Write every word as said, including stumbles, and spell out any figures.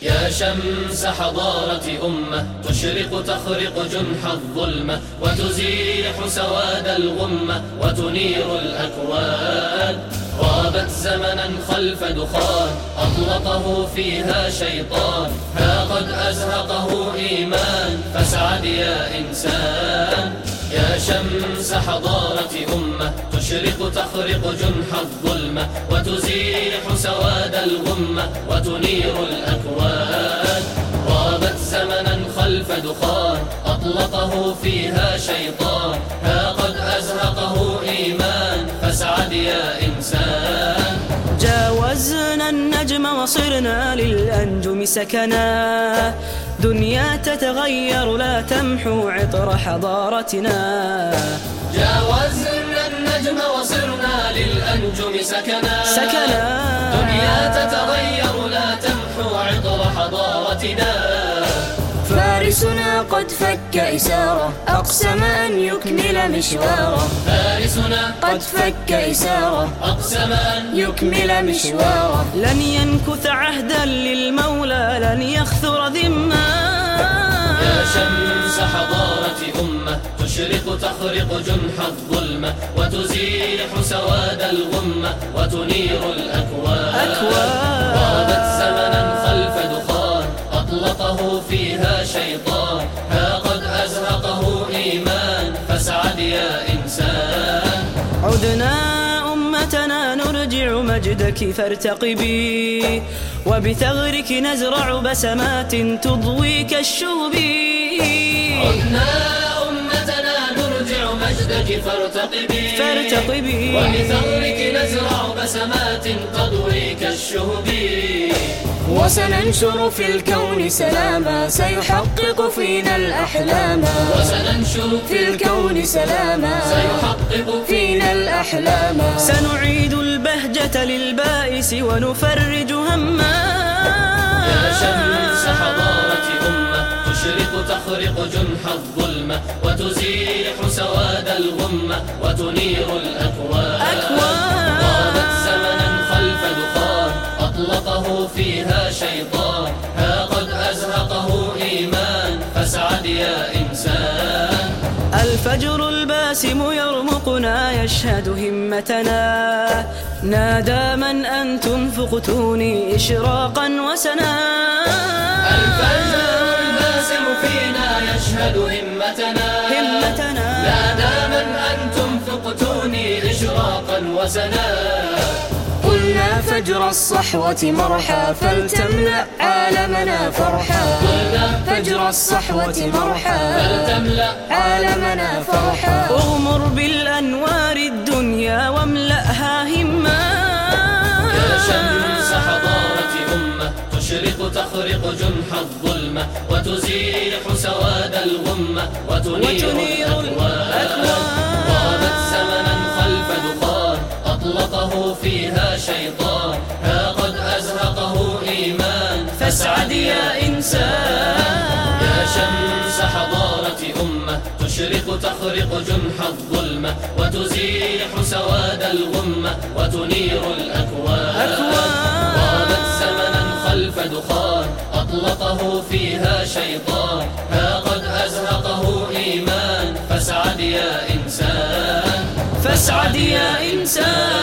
يا شمس حضارة أمة تشرق تخرق جنح الظلمة وتزيح سواد الغمة وتنير الأكوان. غابت زمنا خلف دخان أطلقه فيها شيطان، ها قد أزهقه إيمان فاسعد يا إنسان. يا شمس حضارة أمة تشرق تخرق جنح الظلمة وتزيح سواد الغمة وتنير الأكوان. غابت زمنا خلف دخان أطلقه فيها شيطان، ها قد أزهقه إيمان فاسعد يا إنسان. جاوزنا النجم وصرنا للأنجم سكنا، دنيا تتغير لا تمحو عطر حضارتنا. جاوزنا النجم وصرنا للأنجم سكنا، سكنا دنيا تتغير لا تمحو عطر حضارتنا. فارسنا قد فك إساره أقسم أن يكمل مشواره، فارسنا قد فك إساره أقسم أن يكمل مشواره. لن ينكث عهدا للمولى لن يخثر ذما. يا شمس حضارة أمة تشرق تخرق جنح الظلمة وتزيح سواد الغمة وتنير الأكوان. غابت زمنا خلف دخان أطلقه فيها شيطان، ها قد أزهقه إيمان فاسعد يا إنسان. عدنا أمتنا نرجع مجدك فارتقبي، وبثغرك نزرع بسمات تضوي كالشهب. عدنا أمتنا نرجع مجدك فارتقبي، فارتقبي وبثغرك نزرع بسمات تضوي كالشهب. وسننشر في الكون سلاما سيحقق فينا الأحلام، وسننشر في الكون سلاما سيحقق فينا الأحلام. سنعيد البهجة للبائس ونفرج هما. يا شمس حضارة أمة تشرق تخرق جنح الظلمة وتزيح سواد الغمة وتنير الأكوان. غابت زمنا خلف دخان أطلقه فيها شيطان، ها قد أزهقه إيمان فاسعد يا إنسان. الفجر الباسم يرمقنا يشهد همتنا، نادى من أنتم فقتوني إشراقا وسنا. الفجر الباسم فينا يشهد همتنا، همتنا نادى من أنتم فقتوني إشراقا وسنا. قلنا فجر الصحوة مرحا فلتملأ عالمنا فرحا، فجر الصحوة مرحا فلتملأ عالمنا فرحا. اغمر بالأنوار الدنيا واملأها هما. يا شمس حضارة أمة تشرق تخرق جنح الظلمة وتزيح سواد الغمة وتنير الأكوان. غابت زمنا خلف دخان أطلقه فيها شيطان، ها قد أزهقه إيمان فاسعد يا إنسان. يا شمس حضارة أمة تشرق تخرق جنح الظلمة وتزيح سواد الغمة وتنير الأكوان. غابت زمنا خلف دخان أطلقه فيها شيطان، ها قد أزهقه إيمان فاسعد يا إنسان. فاسعد يا إنسان.